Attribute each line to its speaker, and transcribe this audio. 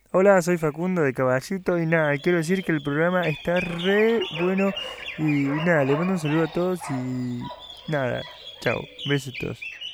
Speaker 1: Hola, soy Facundo de Caballito y nada, quiero decir que el programa está re bueno y nada, le mando un saludo a todos y nada, chao, besos a todos.